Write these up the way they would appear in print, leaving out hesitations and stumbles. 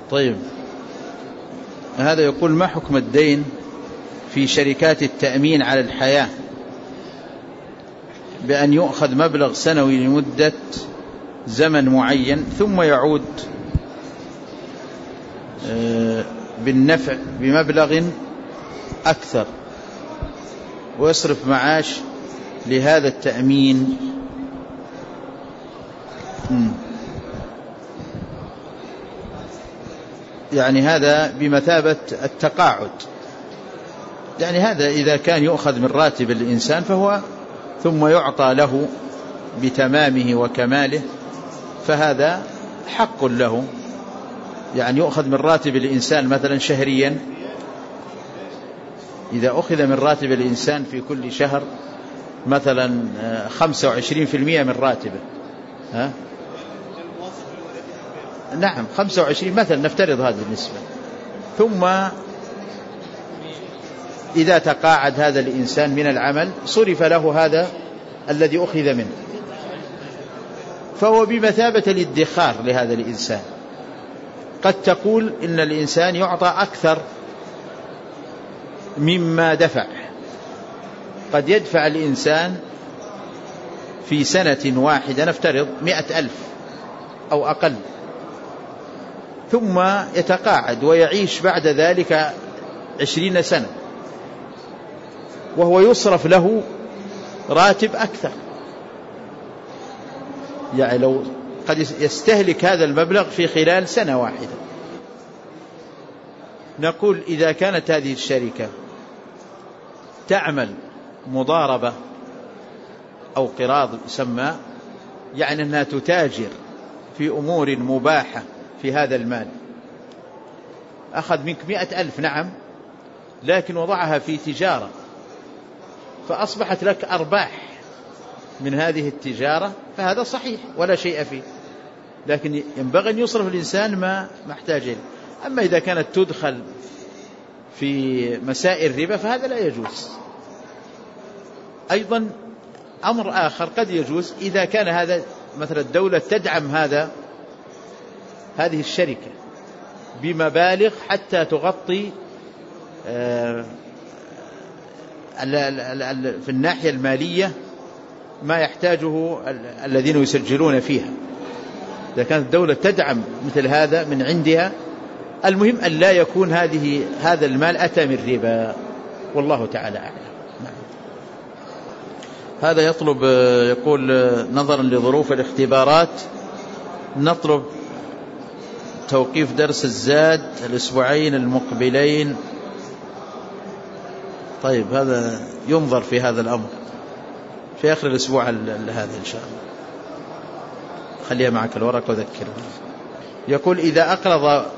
طيب، هذا يقول: ما حكم الدين في شركات التأمين على الحياة بأن يؤخذ مبلغ سنوي لمدة زمن معين ثم يعود بالنفع بمبلغ أكثر ويصرف معاش لهذا التأمين؟ يعني هذا بمثابة التقاعد. يعني هذا إذا كان يؤخذ من راتب الإنسان فهو ثم يعطى له بتمامه وكماله، فهذا حق له. يعني يؤخذ من راتب الإنسان مثلا شهريا، إذا أخذ من راتب الإنسان في كل شهر مثلا 25% من راتبه، نعم 25 مثلا، نفترض هذه النسبة، ثم إذا تقاعد هذا الإنسان من العمل صرف له هذا الذي أخذ منه، فهو بمثابة الادخار لهذا الإنسان. قد تقول إن الإنسان يعطى أكثر مما دفع، قد يدفع الإنسان في سنة واحدة نفترض 100,000 أو أقل، ثم يتقاعد ويعيش بعد ذلك 20 سنة وهو يصرف له راتب أكثر. يعني لو قد يستهلك هذا المبلغ في خلال سنة واحدة. نقول إذا كانت هذه الشركة تعمل مضاربة أو قراض يسمى، يعني أنها تتاجر في أمور مباحة في هذا المال، أخذ منك 100,000 نعم، لكن وضعها في تجارة فأصبحت لك أرباح من هذه التجارة، فهذا صحيح ولا شيء فيه، لكن ينبغي أن يصرف الإنسان ما محتاج إليه. أما إذا كانت تدخل في مسائل الربا فهذا لا يجوز. أيضا أمر آخر قد يجوز إذا كان هذا مثلا الدولة تدعم هذه الشركة بمبالغ حتى تغطي في الناحية المالية ما يحتاجه الذين يسجلون فيها. إذا كانت الدولة تدعم مثل هذا من عندها، المهم أن لا يكون هذا المال أتى من ربا، والله تعالى أعلم. هذا يطلب، يقول: نظرا لظروف الاختبارات نطلب توقيف درس الزاد الأسبوعين المقبلين. طيب، هذا ينظر في هذا الأمر في آخر الأسبوع هذا إن شاء الله. خليها معك الورق وذكر. يقول: إذا أقرض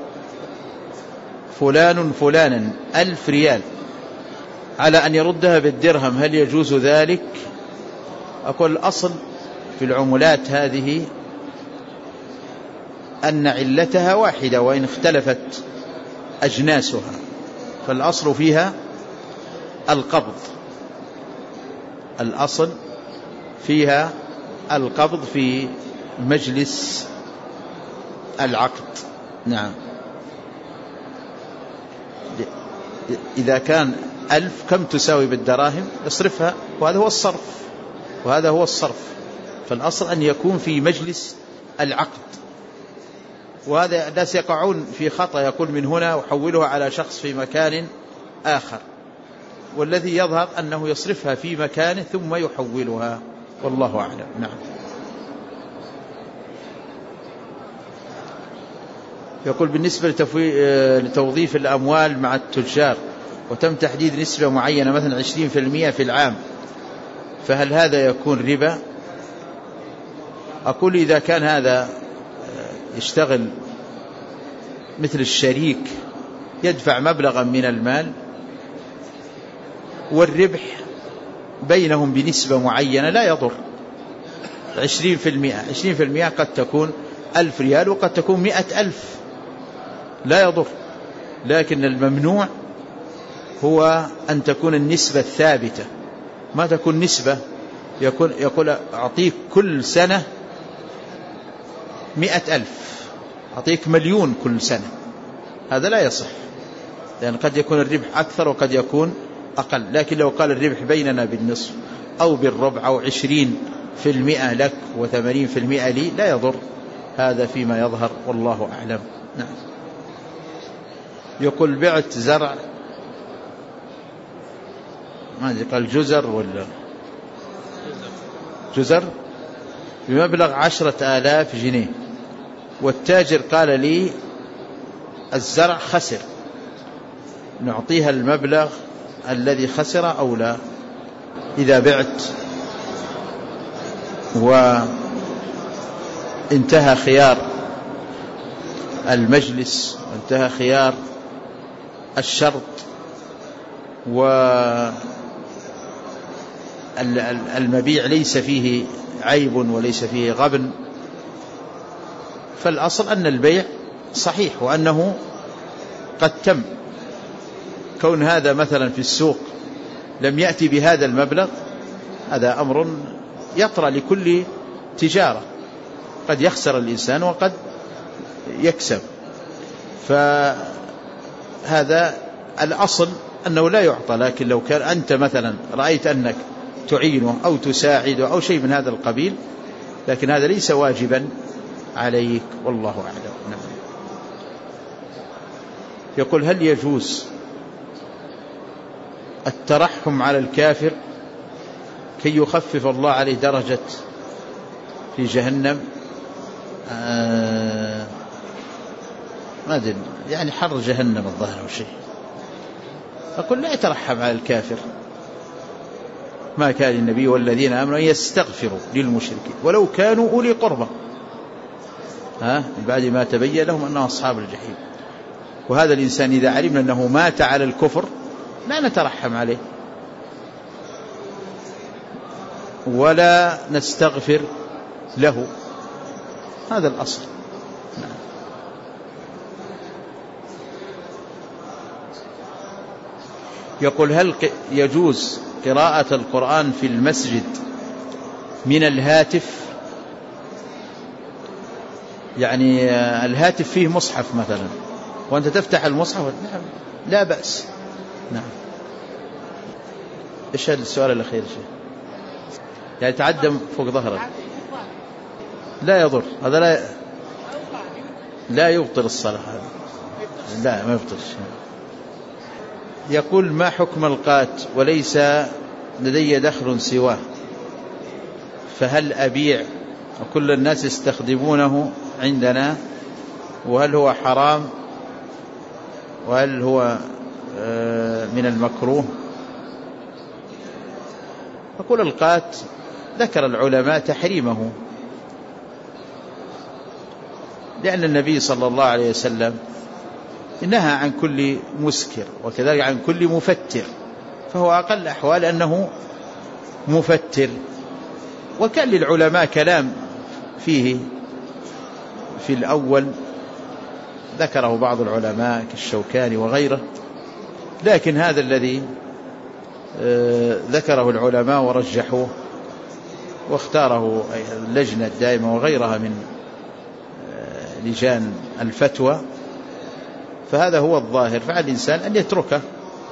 فلانا 1000 ريال على أن يردها بالدرهم هل يجوز ذلك؟ أقول: الأصل في العملات هذه أن علتها واحدة وإن اختلفت أجناسها، فالأصل فيها القبض، الأصل فيها القبض في مجلس العقد. نعم. إذا كان 1000 كم تساوي بالدراهم يصرفها، وهذا هو الصرف، فالأصل أن يكون في مجلس العقد. وهذا الناس يقعون في خطأ، يقول من هنا وحولها على شخص في مكان آخر، والذي يظهر أنه يصرفها في مكانه ثم يحولها، والله أعلم. نعم. يقول: بالنسبة لتوظيف الأموال مع التجار وتم تحديد نسبة معينة مثلا 20% في العام، فهل هذا يكون ربا؟ أقول: إذا كان هذا يشتغل مثل الشريك يدفع مبلغا من المال والربح بينهم بنسبة معينة لا يضر. 20% قد تكون 1000 ريال وقد تكون 100,000، لا يضر. لكن الممنوع هو أن تكون النسبة الثابتة، ما تكون نسبة يقول أعطيك كل سنة 100,000، أعطيك 1,000,000 كل سنة، هذا لا يصح، لأن قد يكون الربح أكثر وقد يكون أقل. لكن لو قال الربح بيننا بالنصف أو بالربع أو 20% لك و80% لي لا يضر، هذا فيما يظهر والله أعلم. نعم. يقول بعت زرع، ما أدري قال جزر ولا جزر بمبلغ 10,000 جنيه، والتاجر قال لي الزرع خسر، نعطيها المبلغ الذي خسر أو لا؟ إذا بعت وانتهى خيار المجلس وانتهى خيار الشرط والمبيع ليس فيه عيب وليس فيه غبن، فالأصل أن البيع صحيح وأنه قد تم. كون هذا مثلا في السوق لم يأتي بهذا المبلغ، هذا أمر يطرأ لكل تجارة، قد يخسر الإنسان وقد يكسب، فهذا الأصل أنه لا يعطى. لكن لو كان أنت مثلا رأيت أنك تعينه أو تساعده أو شيء من هذا القبيل، لكن هذا ليس واجبا عليك والله أعلم. نعم. يقول هل يجوز الترحم على الكافر كي يخفف الله عليه درجة في جهنم؟ ما أدري، يعني حر جهنم الظاهر أو شيء. أقول لا يترحم على الكافر، ما كان النبي والذين آمنوا أن يستغفروا للمشركين ولو كانوا أولي قربى بعد ما تبين لهم أنهم أصحاب الجحيم. وهذا الإنسان إذا علمنا أنه مات على الكفر لا نترحم عليه ولا نستغفر له، هذا الأصل. نعم. يقول هل يجوز قراءة القرآن في المسجد من الهاتف؟ يعني الهاتف فيه مصحف مثلا وأنت تفتح المصحف، نعم لا بأس. نعم. إيش هذا السؤال الأخير شيء؟ يعني تعدم فوق ظهرك لا يضر، هذا لا يبطل الصلاة، هذا لا ما يبطل. يقول ما حكم القات وليس لدي دخل سواه، فهل أبيع وكل الناس يستخدمونه عندنا، وهل هو حرام وهل هو من المكروه؟ أقول القات ذكر العلماء تحريمه، لأن النبي صلى الله عليه وسلم نهى عن كل مسكر وكذلك عن كل مفتر، فهو أقل أحوال أنه مفتر. وكان للعلماء كلام فيه في الأول ذكره بعض العلماء كالشوكاني وغيره، لكن هذا الذي ذكره العلماء ورجحوه واختاره اللجنة الدائمة وغيرها من لجان الفتوى، فهذا هو الظاهر، فعلى الإنسان أن يتركه.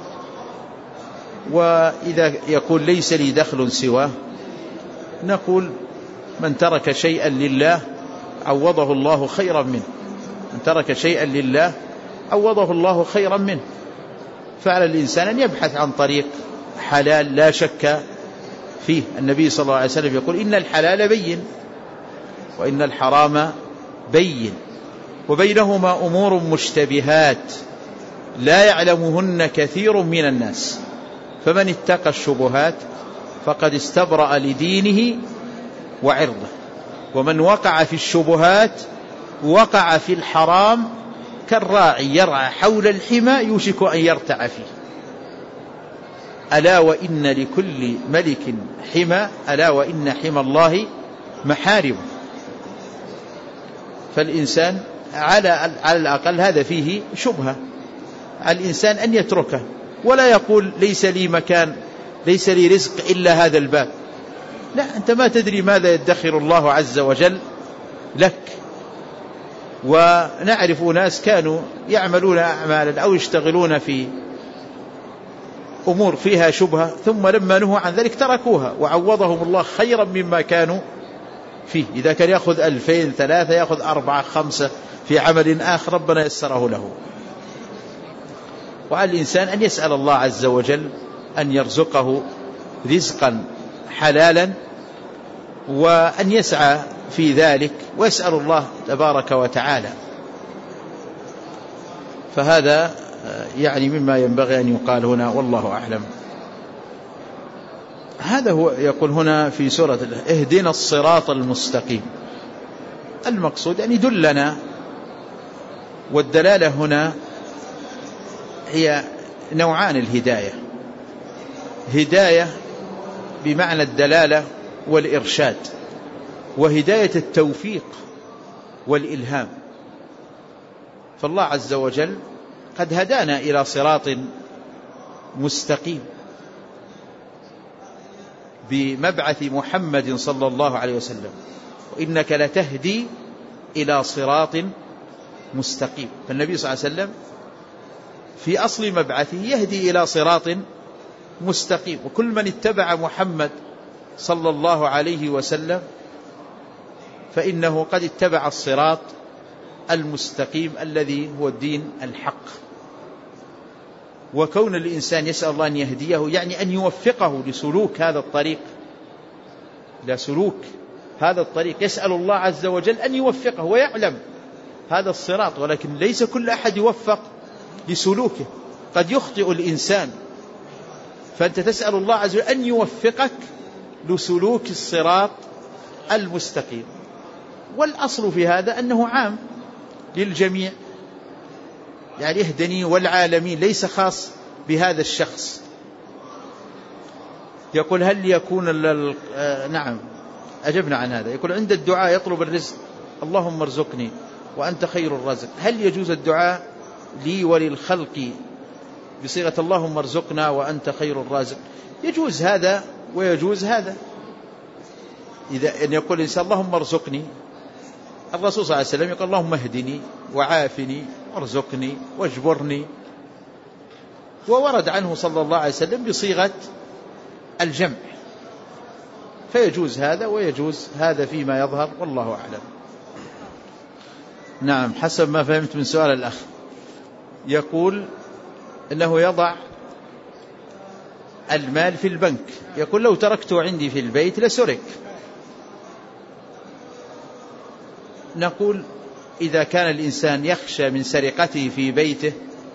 وإذا يقول ليس لي دخل سواه، نقول من ترك شيئا لله عوضه الله خيرا منه، من ترك شيئا لله عوضه الله خيرا منه، فعلى الإنسان أن يبحث عن طريق حلال لا شك فيه. النبي صلى الله عليه وسلم يقول إن الحلال بين وإن الحرام بين وبينهما أمور مشتبهات لا يعلمهن كثير من الناس، فمن اتقى الشبهات فقد استبرأ لدينه وعرضه، ومن وقع في الشبهات وقع في الحرام كالراعي يرعى حول الحمى يوشك أن يرتع فيه. ألا وإن لكل ملك حمى، ألا وإن حمى الله محارمه. فالإنسان على الأقل هذا فيه شبهة، على الإنسان أن يتركه ولا يقول ليس لي مكان، ليس لي رزق إلا هذا الباب. لا، أنت ما تدري ماذا يدخر الله عز وجل لك، ونعرف ناس كانوا يعملون أعمالا أو يشتغلون في أمور فيها شبهة، ثم لما نهوا عن ذلك تركوها وعوضهم الله خيرا مما كانوا فيه. إذا كان يأخذ 2000 3 يأخذ 4 5 في عمل آخر ربنا يسره له. وعلى الإنسان أن يسأل الله عز وجل أن يرزقه رزقا حلالا، وأن يسعى في ذلك ويسأل الله تبارك وتعالى. فهذا يعني مما ينبغي أن يقال هنا، والله أعلم. هذا هو يقول هنا في سورة اهدنا الصراط المستقيم. المقصود أن يدلنا، والدلالة هنا هي نوعان الهداية: هداية بمعنى الدلالة والإرشاد، وهداية التوفيق والإلهام. فالله عز وجل قد هدانا إلى صراط مستقيم بمبعث محمد صلى الله عليه وسلم، وإنك لتهدي إلى صراط مستقيم. فالنبي صلى الله عليه وسلم في أصل مبعثه يهدي إلى صراط مستقيم، وكل من اتبع محمد صلى الله عليه وسلم فإنه قد اتبع الصراط المستقيم الذي هو الدين الحق. وكون الإنسان يسأل الله أن يهديه يعني أن يوفقه لسلوك هذا الطريق، لسلوك هذا الطريق. يسأل الله عز وجل أن يوفقه ويعلم هذا الصراط، ولكن ليس كل أحد يوفق لسلوكه، قد يخطئ الإنسان، فأنت تسأل الله عز وجل أن يوفقك لسلوك الصراط المستقيم. والأصل في هذا أنه عام للجميع، يعني اهدني والعالمين، ليس خاص بهذا الشخص. يقول هل يكون نعم أجبنا عن هذا. يقول عند الدعاء يطلب الرزق اللهم ارزقني وأنت خير الرازق، هل يجوز الدعاء لي وللخلق بصيغة اللهم ارزقنا وأنت خير الرازق؟ يجوز هذا ويجوز هذا. إذا أن يقول الإنسان اللهم ارزقني، الرسول صلى الله عليه وسلم يقول اللهم اهدني وعافني وارزقني واجبرني، وورد عنه صلى الله عليه وسلم بصيغة الجمع، فيجوز هذا ويجوز هذا فيما يظهر، والله أعلم. نعم، حسب ما فهمت من سؤال الأخ، يقول إنه يضع المال في البنك، يقول لو تركته عندي في البيت لسرق. نقول إذا كان الإنسان يخشى من سرقته في بيته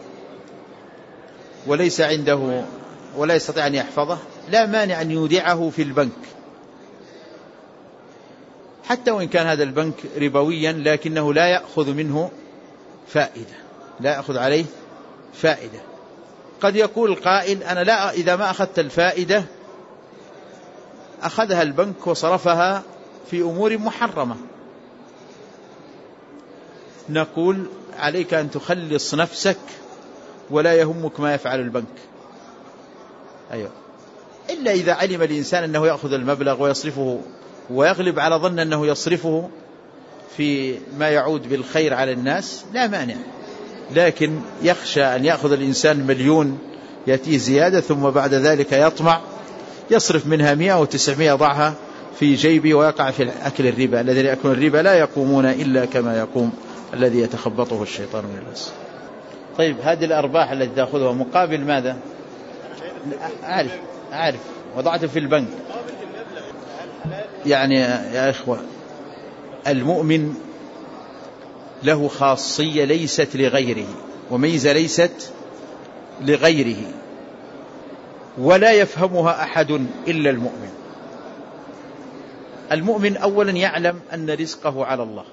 وليس عنده ولا يستطيع أن يحفظه، لا مانع أن يودعه في البنك، حتى وإن كان هذا البنك ربويا، لكنه لا يأخذ منه فائدة، لا يأخذ عليه فائدة. قد يقول القائل أنا لا، إذا ما أخذت الفائدة أخذها البنك وصرفها في أمور محرمة. نقول عليك أن تخلص نفسك ولا يهمك ما يفعل البنك. أيوة، إلا إذا علم الإنسان أنه يأخذ المبلغ ويصرفه، ويغلب على ظن أنه يصرفه في ما يعود بالخير على الناس، لا مانع. لكن يخشى أن يأخذ الإنسان 1,000,000 يأتيه زيادة، ثم بعد ذلك يطمع يصرف منها 100 و900 يضعها في جيبه ويقع في أكل الربا. الذين يأكلون الربا لا يقومون إلا كما يقوم الذي يتخبطه الشيطان من المس. طيب، هذه الأرباح التي تأخذها مقابل ماذا؟ أعرف وضعته في البنك. يعني يا إخوة، المؤمن له خاصية ليست لغيره، وميزة ليست لغيره، ولا يفهمها أحد إلا المؤمن. المؤمن أولا يعلم أن رزقه على الله،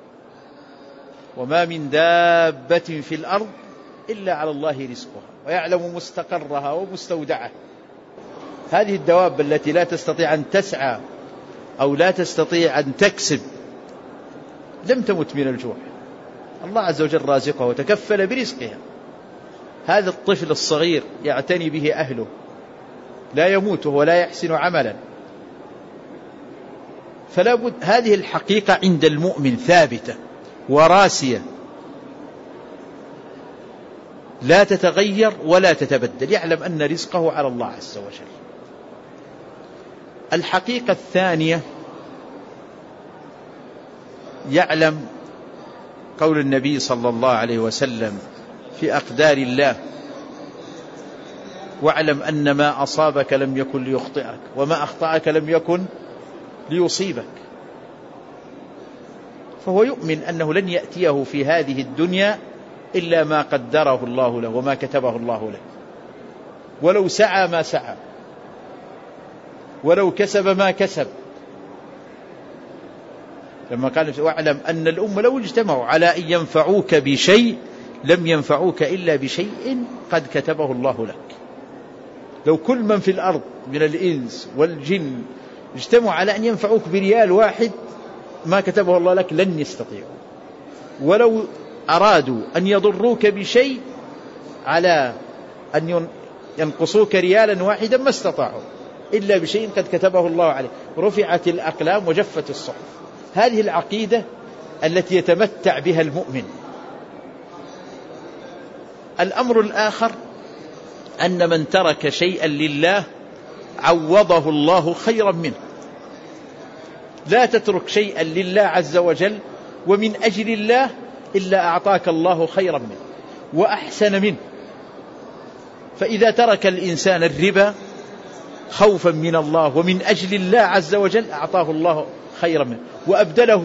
وما من دابة في الأرض إلا على الله رزقها، ويعلم مستقرها ومستودعها. هذه الدواب التي لا تستطيع أن تسعى أو لا تستطيع أن تكسب لم تمت من الجوع، الله عز وجل رازقها وتكفل برزقها. هذا الطفل الصغير يعتني به أهله، لا يموت ولا يحسن عملا. فلا بد، هذه الحقيقة عند المؤمن ثابتة، وراسية لا تتغير ولا تتبدل، يعلم أن رزقه على الله عز وجل. الحقيقة الثانية، يعلم قول النبي صلى الله عليه وسلم في أقدار الله: واعلم أن ما أصابك لم يكن ليخطئك وما أخطأك لم يكن ليصيبك. فهو يؤمن أنه لن يأتيه في هذه الدنيا إلا ما قدره الله له وما كتبه الله له، ولو سعى ما سعى، ولو كسب ما كسب. لما قال: واعلم أن الأمة لو اجتمعوا على أن ينفعوك بشيء لم ينفعوك إلا بشيء قد كتبه الله لك. لو كل من في الأرض من الإنس والجن اجتمعوا على أن ينفعوك بريال واحد ما كتبه الله لك لن يستطيعوا، ولو أرادوا أن يضروك بشيء على أن ينقصوك ريالا واحدا ما استطاعوا إلا بشيء قد كتبه الله عليه. رفعت الأقلام وجفت الصحف. هذه العقيدة التي يتمتع بها المؤمن. الأمر الآخر أن من ترك شيئا لله عوضه الله خيرا منه. لا تترك شيئا لله عز وجل ومن أجل الله إلا أعطاك الله خيرا منه وأحسن منه. فإذا ترك الإنسان الربا خوفا من الله ومن أجل الله عز وجل أعطاه الله خيرا منه وأبدله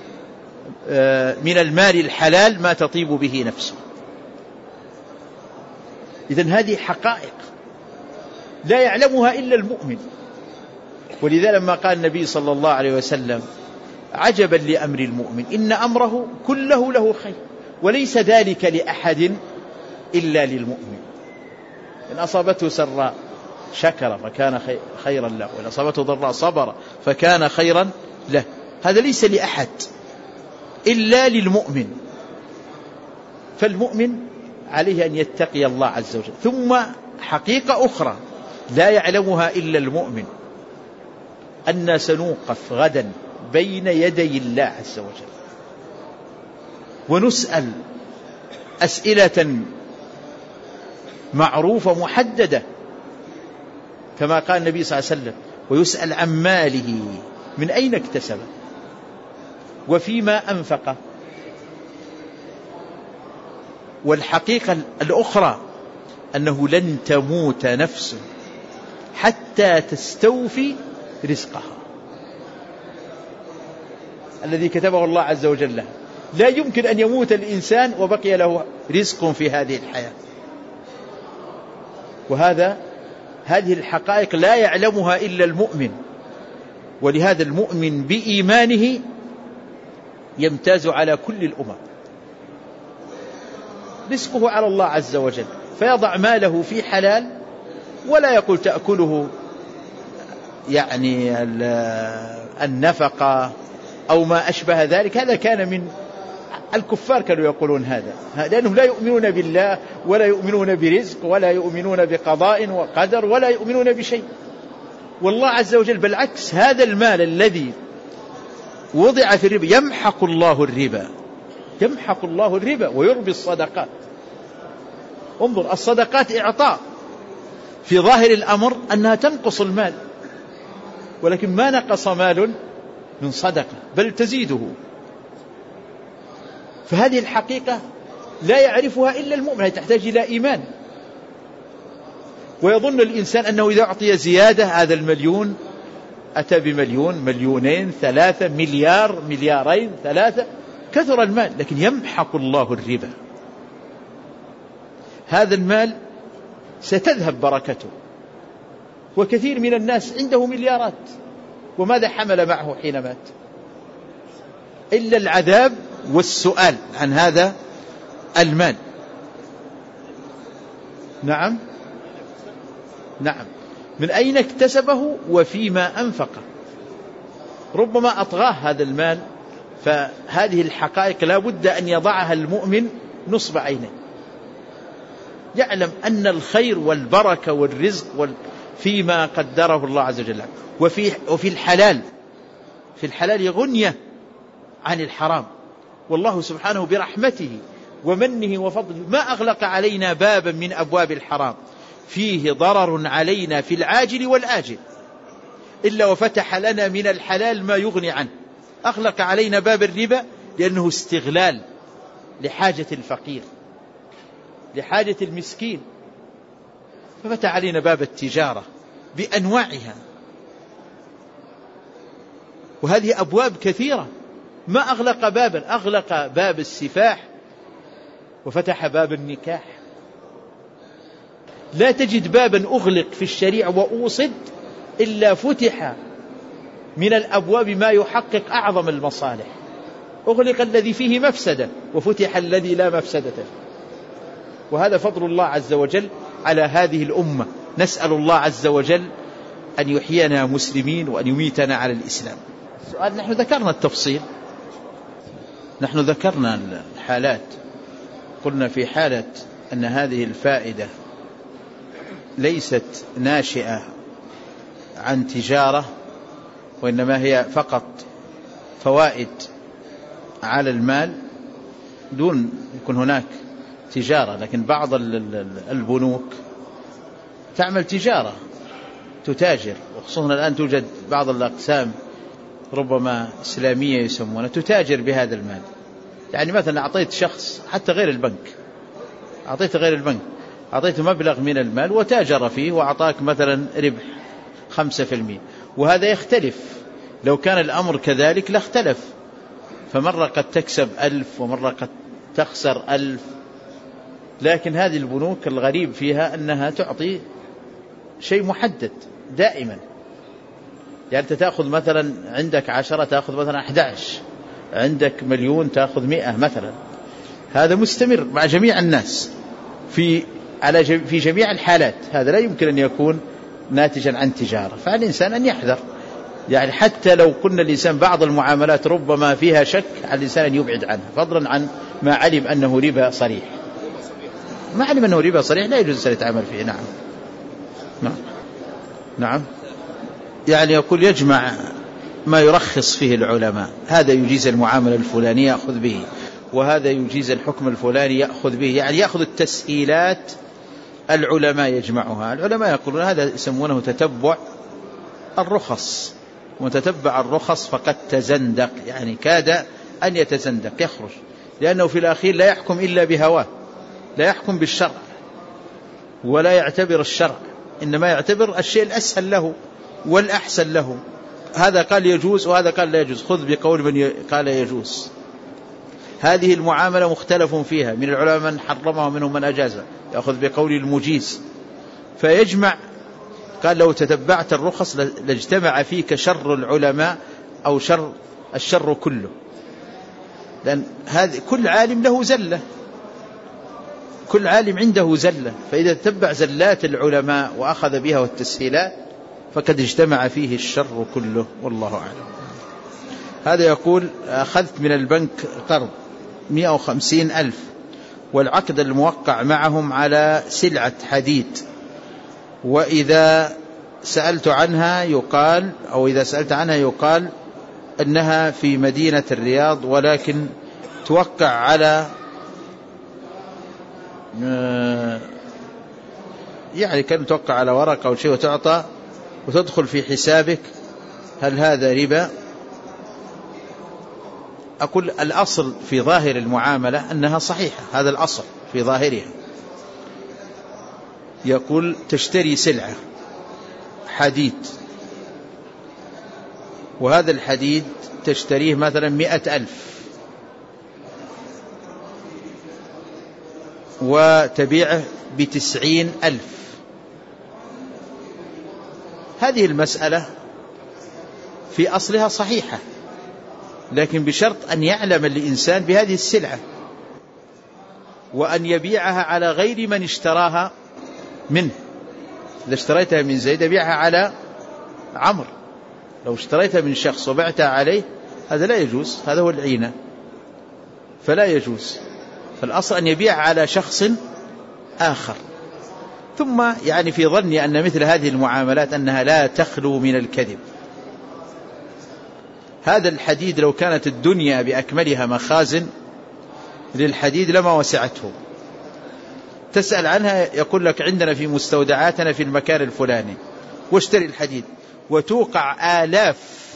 من المال الحلال ما تطيب به نفسه. إذن هذه حقائق لا يعلمها إلا المؤمن. ولذا لما قال النبي صلى الله عليه وسلم: عجبا لأمر المؤمن إن أمره كله له خير وليس ذلك لأحد إلا للمؤمن. إن أصابته سراء شكر فكان خيرا له، وإن أصابته ضراء صبر فكان خيرا له. هذا ليس لأحد إلا للمؤمن. فالمؤمن عليه أن يتقي الله عز وجل. ثم حقيقة أخرى لا يعلمها إلا المؤمن: أن سنوقف غدا بين يدي الله عز وجل ونسأل أسئلة معروفة محددة كما قال النبي صلى الله عليه وسلم: ويسأل عن ماله من أين اكتسبه وفيما أنفقه. والحقيقة الأخرى أنه لن تموت نفس حتى تستوفي رزقها الذي كتبه الله عز وجل له. لا يمكن أن يموت الإنسان وبقي له رزق في هذه الحياة. هذه الحقائق لا يعلمها إلا المؤمن. ولهذا المؤمن بإيمانه يمتاز على كل الأمم. رزقه على الله عز وجل، فيضع ماله في حلال ولا يقول تأكله يعني النفقة أو ما أشبه ذلك. هذا كان من الكفار، كانوا يقولون هذا لأنهم لا يؤمنون بالله ولا يؤمنون برزق ولا يؤمنون بقضاء وقدر ولا يؤمنون بشيء. والله عز وجل بالعكس، هذا المال الذي وضع في الربا يمحق الله الربا ويربي الصدقات. انظر، الصدقات إعطاء، في ظاهر الأمر أنها تنقص المال، ولكن ما نقص مال من صدقة بل تزيده. فهذه الحقيقة لا يعرفها إلا المؤمن، تحتاج إلى إيمان. ويظن الإنسان أنه إذا أعطي زيادة هذا المليون أتى بمليون، مليونين، 3 مليار، مليارين، 3، كثر المال. لكن يمحق الله الربا. هذا المال ستذهب بركته. وكثير من الناس عنده مليارات، وماذا حمل معه حين مات؟ إلا العذاب والسؤال عن هذا المال. نعم، من أين اكتسبه وفيما أنفقه. ربما أطغاه هذا المال. فهذه الحقائق لا بد أن يضعها المؤمن نصب عينيه. يعلم أن الخير والبركة والرزق فيما قدره الله عز وجل. وفي الحلال، في الحلال غنية عن الحرام. والله سبحانه برحمته ومنه وفضله ما أغلق علينا بابا من أبواب الحرام فيه ضرر علينا في العاجل والآجل إلا وفتح لنا من الحلال ما يغني عنه. أغلق علينا باب الربا لأنه استغلال لحاجة الفقير، لحاجة المسكين، ففتح علينا باب التجارة بأنواعها، وهذه أبواب كثيرة. ما أغلق بابا، أغلق باب السفاح وفتح باب النكاح. لا تجد بابا أغلق في الشريعة وأوصد إلا فتح من الأبواب ما يحقق أعظم المصالح. أغلق الذي فيه مفسدة وفتح الذي لا مفسدة فيه. وهذا فضل الله عز وجل على هذه الأمة. نسأل الله عز وجل أن يحيينا مسلمين وأن يميتنا على الإسلام. السؤال، نحن ذكرنا التفصيل، نحن ذكرنا الحالات. قلنا في حالة أن هذه الفائدة ليست ناشئة عن تجارة، وإنما هي فقط فوائد على المال دون يكون هناك تجارة. لكن بعض البنوك تعمل تجارة، تتاجر، وخصوصا الآن توجد بعض الأقسام ربما إسلامية يسمونها تتاجر بهذا المال. يعني مثلا أعطيت شخص حتى غير البنك، أعطيت مبلغ من المال وتاجر فيه وأعطاك مثلا ربح 5%، وهذا يختلف. لو كان الأمر كذلك لاختلف، فمرة قد تكسب 1000 ومرة قد تخسر 1000. لكن هذه البنوك الغريب فيها أنها تعطي شيء محدد دائما. يعني أنت تأخذ مثلا عندك 10 تأخذ مثلا 11، عندك 1,000,000 تأخذ 100 مثلا. هذا مستمر مع جميع الناس في جميع الحالات. هذا لا يمكن أن يكون ناتجا عن تجارة. فالإنسان أن يحذر. يعني حتى لو قلنا الإنسان بعض المعاملات ربما فيها شك، على الإنسان أن يبعد عنها، فضلا عن ما علم أنه ربا صريح. ما علم أنه ربا صريح لا يجوز أن يتعامل فيه. نعم. يعني يقول يجمع ما يرخص فيه العلماء، هذا يجيز المعاملة الفلانية يأخذ به، وهذا يجيز الحكم الفلاني يأخذ به. يعني يأخذ التسهيلات العلماء يجمعها. العلماء يقولون هذا يسمونه تتبع الرخص، وتتبع الرخص فقد تزندق، يعني كاد أن يتزندق يخرج، لأنه في الأخير لا يحكم إلا بهواه، لا يحكم بالشرع ولا يعتبر الشرع، إنما يعتبر الشيء الأسهل له والأحسن له. هذا قال يجوز وهذا قال لا يجوز، خذ بقول من قال يجوز. هذه المعاملة مختلف فيها، من العلماء من حرمها ومنهم من أجازها، يأخذ بقول المجيز. فيجمع، قال لو تتبعت الرخص لاجتمع فيك شر العلماء أو الشر كله. لأن هذا كل عالم له زلة، كل عالم عنده زلة، فإذا تتبع زلات العلماء وأخذ بها والتسهيلات فقد اجتمع فيه الشر كله، والله أعلم. هذا يقول أخذت من البنك قرض 150,000 والعقد الموقع معهم على سلعة حديد، وإذا سألت عنها يقال أنها في مدينة الرياض، ولكن توقع على يعني كان توقع على ورقة أو شيء وتعطى وتدخل في حسابك، هل هذا ربا؟ أقول الأصل في ظاهر المعاملة أنها صحيحة، هذا الأصل في ظاهرها. يقول تشتري سلعة حديد، وهذا الحديد تشتريه مثلا 100,000 وتبيعه ب90,000. هذه المسألة في أصلها صحيحة، لكن بشرط أن يعلم الإنسان بهذه السلعة وأن يبيعها على غير من اشتراها منه. إذا اشتريتها من زيد بيعها على عمرو، لو اشتريتها من شخص وبعتها عليه هذا لا يجوز، هذا هو العينة، فلا يجوز. فالأصل أن يبيع على شخص آخر. ثم يعني في ظني أن مثل هذه المعاملات أنها لا تخلو من الكذب، هذا الحديد لو كانت الدنيا بأكملها مخازن للحديد لما وسعته. تسأل عنها يقول لك عندنا في مستودعاتنا في المكان الفلاني، واشتري الحديد، وتوقع آلاف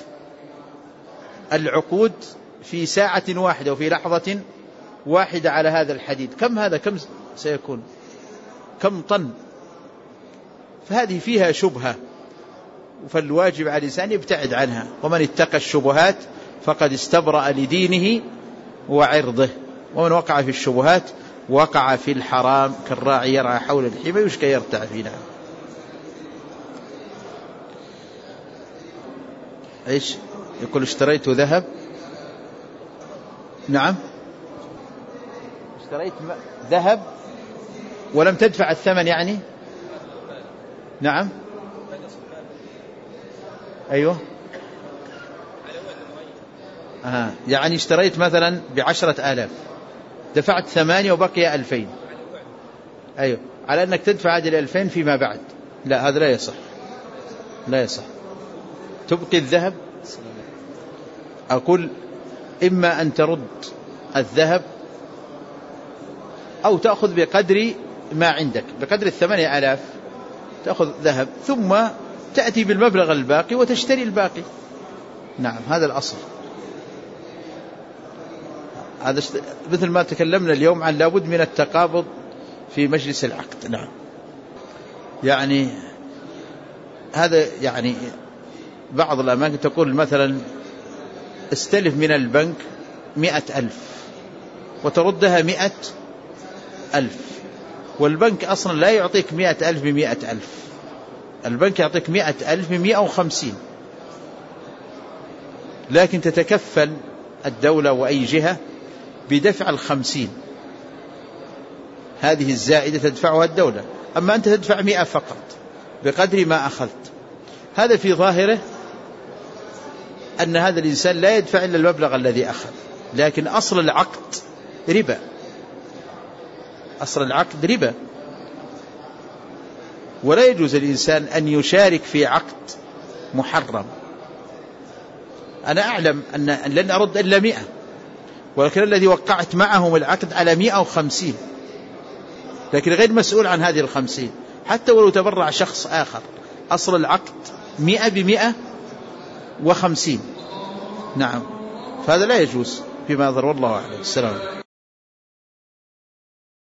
العقود في ساعة واحدة وفي لحظة واحدة على هذا الحديد. كم هذا؟ كم سيكون؟ كم طن؟ فهذه فيها شبهة، فالواجب على الإنسان يبتعد عنها. ومن اتقى الشبهات فقد استبرأ لدينه وعرضه، ومن وقع في الشبهات وقع في الحرام كالراعي يرعى حول الحمى يشكى يرتع فينا. ايش يقول؟ اشتريت ذهب. نعم، اشتريت ذهب ولم تدفع الثمن يعني. نعم، أيوه، يعني اشتريت مثلا ب10,000، دفعت 8 وبقي 2000. أيوه، على أنك تدفع هذه 2000 فيما بعد. لا، هذا لا يصح، لا يصح. تبقي الذهب. أقول إما أن ترد الذهب أو تأخذ بقدر ما عندك، بقدر 8,000 تأخذ ذهب، ثم تأتي بالمبلغ الباقي وتشتري الباقي. نعم، هذا الأصل. هذا مثل ما تكلمنا اليوم عن لابد من التقابض في مجلس العقد. نعم، يعني هذا يعني بعض الأماكن تقول مثلا استلف من البنك 100,000 وتردها 100,000، والبنك أصلا لا يعطيك 100,000 ب100,000، البنك يعطيك 100,000 ب150، لكن تتكفل الدولة وأي جهة بدفع 50، هذه الزائدة تدفعها الدولة، أما أنت تدفع 100 فقط بقدر ما أخذت. هذا في ظاهره أن هذا الإنسان لا يدفع إلا المبلغ الذي أخذ، لكن أصل العقد ربا، أصل العقد ربا، ولا يجوز الإنسان أن يشارك في عقد محرم. أنا أعلم أن لن أرد إلا 100، ولكن الذي وقعت معهم العقد على 150، لكن غير مسؤول عن هذه 50، حتى ولو تبرع شخص آخر. أصل العقد 100 ب150. نعم، فهذا لا يجوز فيما يظهر، والله أعلم. السلام.